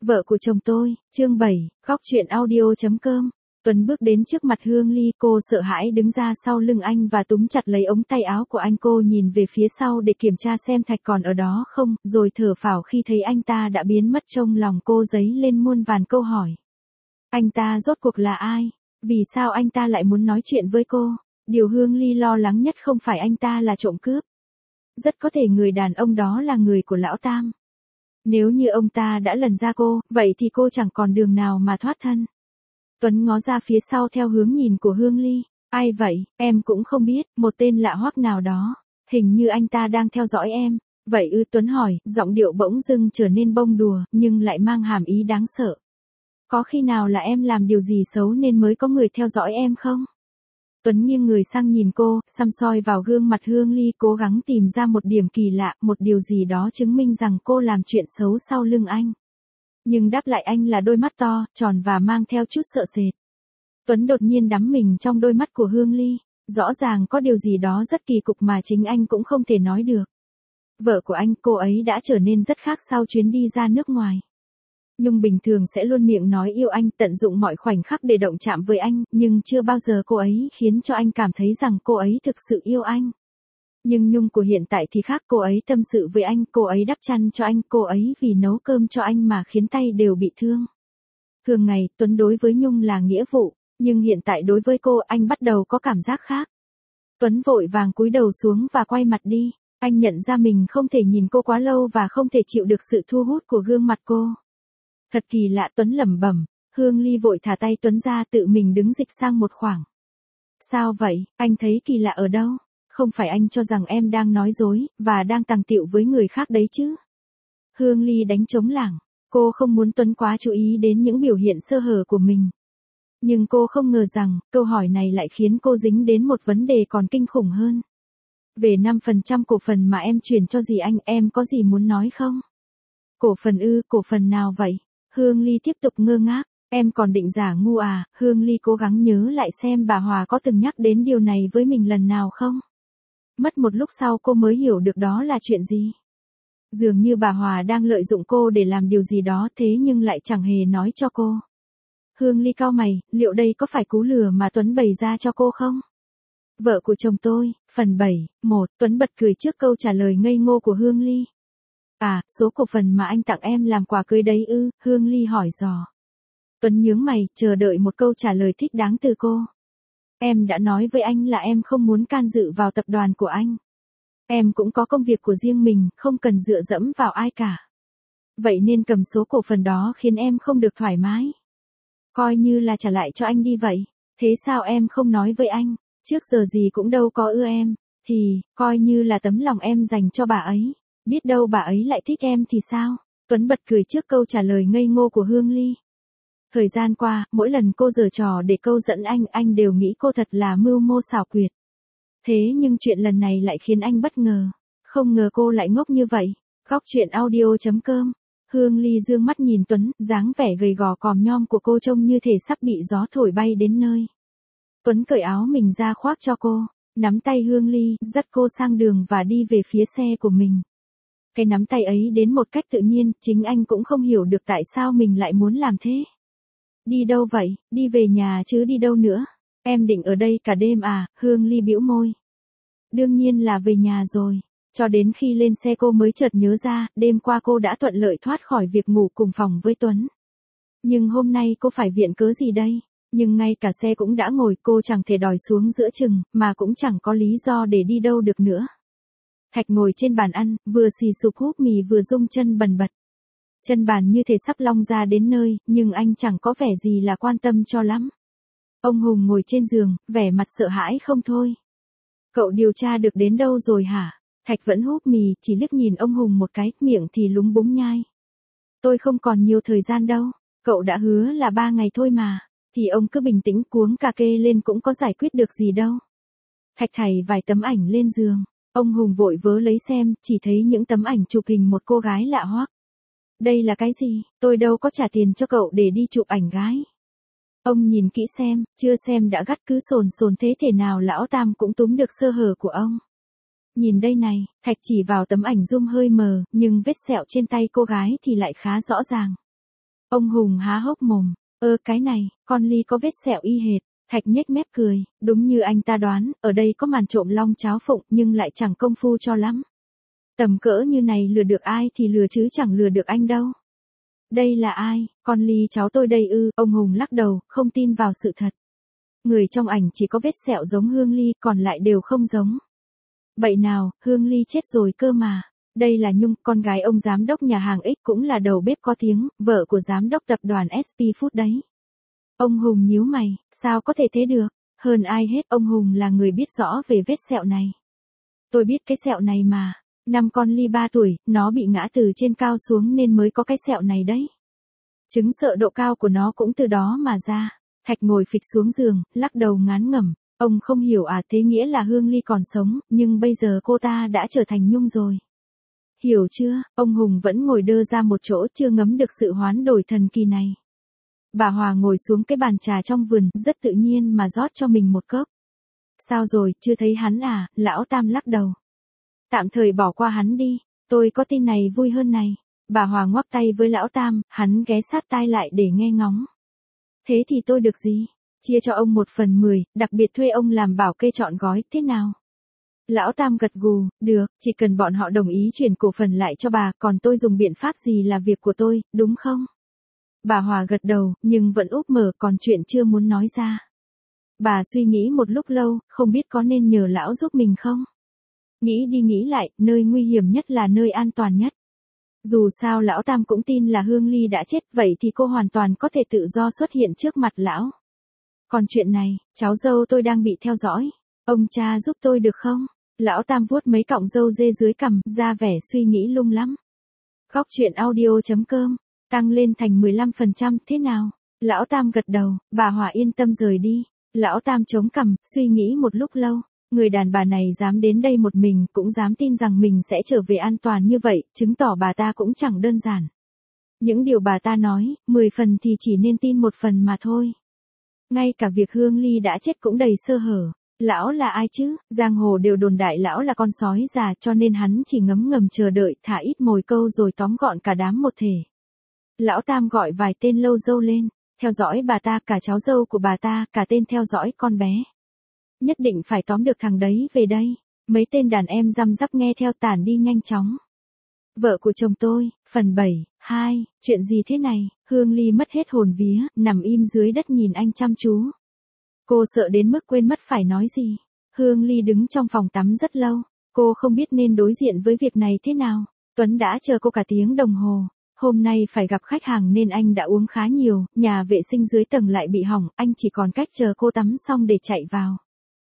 Vợ của chồng tôi, chương 7, góc chuyện audio.com. Tuấn bước đến trước mặt Hương Ly, cô sợ hãi đứng ra sau lưng anh và túm chặt lấy ống tay áo của anh. Cô nhìn về phía sau để kiểm tra xem Thạch còn ở đó không, rồi thở phào khi thấy anh ta đã biến mất. Trong lòng cô dấy lên muôn vàn câu hỏi. Anh ta rốt cuộc là ai? Vì sao anh ta lại muốn nói chuyện với cô? Điều Hương Ly lo lắng nhất không phải anh ta là trộm cướp. Rất có thể người đàn ông đó là người của Lão Tam. Nếu như ông ta đã lần ra cô, vậy thì cô chẳng còn đường nào mà thoát thân. Tuấn ngó ra phía sau theo hướng nhìn của Hương Ly. Ai vậy, em cũng không biết, một tên lạ hoắc nào đó. Hình như anh ta đang theo dõi em. Vậy ư? Tuấn hỏi, giọng điệu bỗng dưng trở nên bông đùa, nhưng lại mang hàm ý đáng sợ. Có khi nào là em làm điều gì xấu nên mới có người theo dõi em không? Tuấn nghiêng người sang nhìn cô, săm soi vào gương mặt Hương Ly, cố gắng tìm ra một điểm kỳ lạ, một điều gì đó chứng minh rằng cô làm chuyện xấu sau lưng anh. Nhưng đáp lại anh là đôi mắt to, tròn và mang theo chút sợ sệt. Tuấn đột nhiên đắm mình trong đôi mắt của Hương Ly. Rõ ràng có điều gì đó rất kỳ cục mà chính anh cũng không thể nói được. Vợ của anh, cô ấy đã trở nên rất khác sau chuyến đi ra nước ngoài. Nhung bình thường sẽ luôn miệng nói yêu anh, tận dụng mọi khoảnh khắc để động chạm với anh, nhưng chưa bao giờ cô ấy khiến cho anh cảm thấy rằng cô ấy thực sự yêu anh. Nhưng Nhung của hiện tại thì khác, cô ấy tâm sự với anh, cô ấy đắp chăn cho anh, cô ấy vì nấu cơm cho anh mà khiến tay đều bị thương. Thường ngày, Tuấn đối với Nhung là nghĩa vụ, nhưng hiện tại đối với cô, anh bắt đầu có cảm giác khác. Tuấn vội vàng cúi đầu xuống và quay mặt đi, anh nhận ra mình không thể nhìn cô quá lâu và không thể chịu được sự thu hút của gương mặt cô. Thật kỳ lạ, Tuấn lẩm bẩm. Hương Ly vội thả tay Tuấn ra, tự mình đứng dịch sang một khoảng. Sao vậy, anh thấy kỳ lạ ở đâu? Không phải anh cho rằng em đang nói dối, và đang tàng tiệu với người khác đấy chứ? Hương Ly đánh trống lảng. Cô không muốn Tuấn quá chú ý đến những biểu hiện sơ hở của mình. Nhưng cô không ngờ rằng, câu hỏi này lại khiến cô dính đến một vấn đề còn kinh khủng hơn. Về 5% cổ phần mà em chuyển cho dì anh, em có gì muốn nói không? Cổ phần ư? Cổ phần nào vậy? Hương Ly tiếp tục ngơ ngác. Em còn định giả ngu à? Hương Ly cố gắng nhớ lại xem bà Hòa có từng nhắc đến điều này với mình lần nào không. Mất một lúc sau cô mới hiểu được đó là chuyện gì. Dường như bà Hòa đang lợi dụng cô để làm điều gì đó, thế nhưng lại chẳng hề nói cho cô. Hương Ly cau mày, liệu đây có phải cú lừa mà Tuấn bày ra cho cô không? Vợ của chồng tôi, phần 7, 1. Tuấn bật cười trước câu trả lời ngây ngô của Hương Ly. À, số cổ phần mà anh tặng em làm quà cưới đấy ư? Hương Ly hỏi dò. Tuấn nhướng mày, chờ đợi một câu trả lời thích đáng từ cô. Em đã nói với anh là em không muốn can dự vào tập đoàn của anh. Em cũng có công việc của riêng mình, không cần dựa dẫm vào ai cả. Vậy nên cầm số cổ phần đó khiến em không được thoải mái. Coi như là trả lại cho anh đi vậy. Thế sao em không nói với anh? Trước giờ gì cũng đâu có ưa em. Thì, coi như là tấm lòng em dành cho bà ấy. Biết đâu bà ấy lại thích em thì sao? Tuấn bật cười trước câu trả lời ngây ngô của Hương Ly. Thời gian qua, mỗi lần cô giở trò để câu dẫn anh đều nghĩ cô thật là mưu mô xảo quyệt. Thế nhưng chuyện lần này lại khiến anh bất ngờ. Không ngờ cô lại ngốc như vậy. Góc chuyện audio.com. Hương Ly dương mắt nhìn Tuấn, dáng vẻ gầy gò còm nhom của cô trông như thể sắp bị gió thổi bay đến nơi. Tuấn cởi áo mình ra khoác cho cô, nắm tay Hương Ly, dắt cô sang đường và đi về phía xe của mình. Cái nắm tay ấy đến một cách tự nhiên, chính anh cũng không hiểu được tại sao mình lại muốn làm thế. Đi đâu vậy? Đi về nhà chứ đi đâu nữa? Em định ở đây cả đêm à? Hương Ly bĩu môi. Đương nhiên là về nhà rồi. Cho đến khi lên xe cô mới chợt nhớ ra, đêm qua cô đã thuận lợi thoát khỏi việc ngủ cùng phòng với Tuấn. Nhưng hôm nay cô phải viện cớ gì đây? Nhưng ngay cả xe cũng đã ngồi, cô chẳng thể đòi xuống giữa chừng, mà cũng chẳng có lý do để đi đâu được nữa. Thạch ngồi trên bàn ăn, vừa xì sụp húp mì vừa rung chân bần bật. Chân bàn như thể sắp long ra đến nơi, nhưng anh chẳng có vẻ gì là quan tâm cho lắm. Ông Hùng ngồi trên giường, vẻ mặt sợ hãi không thôi. Cậu điều tra được đến đâu rồi hả? Thạch vẫn húp mì, chỉ liếc nhìn ông Hùng một cái, miệng thì lúng búng nhai. Tôi không còn nhiều thời gian đâu, cậu đã hứa là 3 ngày thôi mà. Thì ông cứ bình tĩnh, cuống cà kê lên cũng có giải quyết được gì đâu. Thạch thảy vài tấm ảnh lên giường. Ông Hùng vội vớ lấy xem, chỉ thấy những tấm ảnh chụp hình một cô gái lạ hoắc. Đây là cái gì? Tôi đâu có trả tiền cho cậu để đi chụp ảnh gái. Ông nhìn kỹ xem, chưa xem đã gắt, cứ sồn sồn thế thể nào lão Tam cũng túm được sơ hở của ông. Nhìn đây này, Thạch chỉ vào tấm ảnh zoom hơi mờ, nhưng vết sẹo trên tay cô gái thì lại khá rõ ràng. Ông Hùng há hốc mồm, cái này, con Ly có vết sẹo y hệt. Thạch nhếch mép cười, đúng như anh ta đoán, ở đây có màn trộm long cháo phụng nhưng lại chẳng công phu cho lắm. Tầm cỡ như này lừa được ai thì lừa chứ chẳng lừa được anh đâu. Đây là ai, con Ly cháu tôi đây ư, ông Hùng lắc đầu, không tin vào sự thật. Người trong ảnh chỉ có vết sẹo giống Hương Ly, còn lại đều không giống. Bậy nào, Hương Ly chết rồi cơ mà. Đây là Nhung, con gái ông giám đốc nhà hàng X cũng là đầu bếp có tiếng, vợ của giám đốc tập đoàn SP Food đấy. Ông Hùng nhíu mày, sao có thể thế được? Hơn ai hết, ông Hùng là người biết rõ về vết sẹo này. Tôi biết cái sẹo này mà. Năm con Ly 3 tuổi, nó bị ngã từ trên cao xuống nên mới có cái sẹo này đấy. Chứng sợ độ cao của nó cũng từ đó mà ra. Thạch ngồi phịch xuống giường, lắc đầu ngán ngẩm. Ông không hiểu à, thế nghĩa là Hương Ly còn sống, nhưng bây giờ cô ta đã trở thành Nhung rồi. Hiểu chưa, ông Hùng vẫn ngồi đơ ra một chỗ chưa ngấm được sự hoán đổi thần kỳ này. Bà Hòa ngồi xuống cái bàn trà trong vườn, rất tự nhiên mà rót cho mình một cốc. Sao rồi, chưa thấy hắn à, lão Tam lắc đầu. Tạm thời bỏ qua hắn đi, tôi có tin này vui hơn này. Bà Hòa ngoắc tay với lão Tam, hắn ghé sát tai lại để nghe ngóng. Thế thì tôi được gì? Chia cho ông 1/10, đặc biệt thuê ông làm bảo kê trọn gói, thế nào? Lão Tam gật gù, được, chỉ cần bọn họ đồng ý chuyển cổ phần lại cho bà, còn tôi dùng biện pháp gì là việc của tôi, đúng không? Bà Hòa gật đầu, nhưng vẫn úp mở, còn chuyện chưa muốn nói ra. Bà suy nghĩ một lúc lâu, không biết có nên nhờ lão giúp mình không? Nghĩ đi nghĩ lại, nơi nguy hiểm nhất là nơi an toàn nhất. Dù sao lão Tam cũng tin là Hương Ly đã chết, vậy thì cô hoàn toàn có thể tự do xuất hiện trước mặt lão. Còn chuyện này, cháu dâu tôi đang bị theo dõi. Ông cha giúp tôi được không? Lão Tam vuốt mấy cọng râu dê dưới cằm, ra vẻ suy nghĩ lung lắm. Góc truyện audio.com, tăng lên thành 15% thế nào? Lão Tam gật đầu, bà Hòa yên tâm rời đi. Lão Tam chống cằm, suy nghĩ một lúc lâu. Người đàn bà này dám đến đây một mình, cũng dám tin rằng mình sẽ trở về an toàn như vậy, chứng tỏ bà ta cũng chẳng đơn giản. Những điều bà ta nói, 10 phần thì chỉ nên tin 1 phần mà thôi. Ngay cả việc Hương Ly đã chết cũng đầy sơ hở. Lão là ai chứ? Giang hồ đều đồn đại lão là con sói già, cho nên hắn chỉ ngấm ngầm chờ đợi, thả ít mồi câu rồi tóm gọn cả đám một thể. Lão Tam gọi vài tên lâu dâu lên, theo dõi bà ta, cả cháu dâu của bà ta, cả tên theo dõi con bé. Nhất định phải tóm được thằng đấy về đây. Mấy tên đàn em răm rắp nghe theo tản đi nhanh chóng. Vợ của chồng tôi, phần 7, chuyện gì thế này? Hương Ly mất hết hồn vía, nằm im dưới đất nhìn anh chăm chú. Cô sợ đến mức quên mất phải nói gì. Hương Ly đứng trong phòng tắm rất lâu, cô không biết nên đối diện với việc này thế nào. Tuấn đã chờ cô cả tiếng đồng hồ. Hôm nay phải gặp khách hàng nên anh đã uống khá nhiều, nhà vệ sinh dưới tầng lại bị hỏng, anh chỉ còn cách chờ cô tắm xong để chạy vào.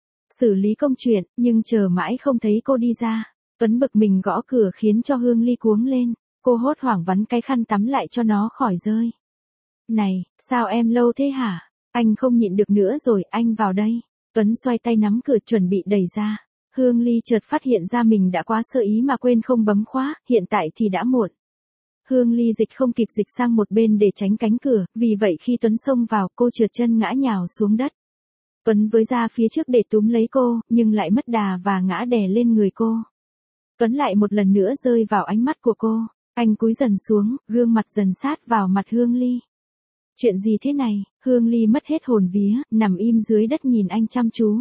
Xử lý công chuyện, nhưng chờ mãi không thấy cô đi ra. Tuấn bực mình gõ cửa khiến cho Hương Ly cuống lên. Cô hốt hoảng vắn cái khăn tắm lại cho nó khỏi rơi. Này, sao em lâu thế hả? Anh không nhịn được nữa rồi, anh vào đây. Tuấn xoay tay nắm cửa chuẩn bị đẩy ra. Hương Ly chợt phát hiện ra mình đã quá sơ ý mà quên không bấm khóa, hiện tại thì đã muộn. Hương Ly dịch không kịp dịch sang một bên để tránh cánh cửa, vì vậy khi Tuấn xông vào, cô trượt chân ngã nhào xuống đất. Tuấn với ra phía trước để túm lấy cô, nhưng lại mất đà và ngã đè lên người cô. Tuấn lại một lần nữa rơi vào ánh mắt của cô. Anh cúi dần xuống, gương mặt dần sát vào mặt Hương Ly. Chuyện gì thế này? Hương Ly mất hết hồn vía, nằm im dưới đất nhìn anh chăm chú.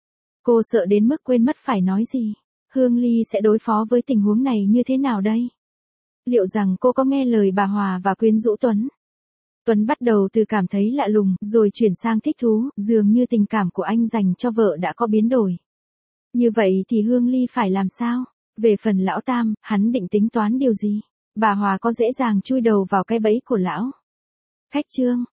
Cô sợ đến mức quên mất phải nói gì. Hương Ly sẽ đối phó với tình huống này như thế nào đây? Liệu rằng cô có nghe lời bà Hòa và quyến rũ Tuấn? Tuấn bắt đầu từ cảm thấy lạ lùng, rồi chuyển sang thích thú, dường như tình cảm của anh dành cho vợ đã có biến đổi. Như vậy thì Hương Ly phải làm sao? Về phần lão Tam, hắn định tính toán điều gì? Bà Hòa có dễ dàng chui đầu vào cái bẫy của lão? Khách trương,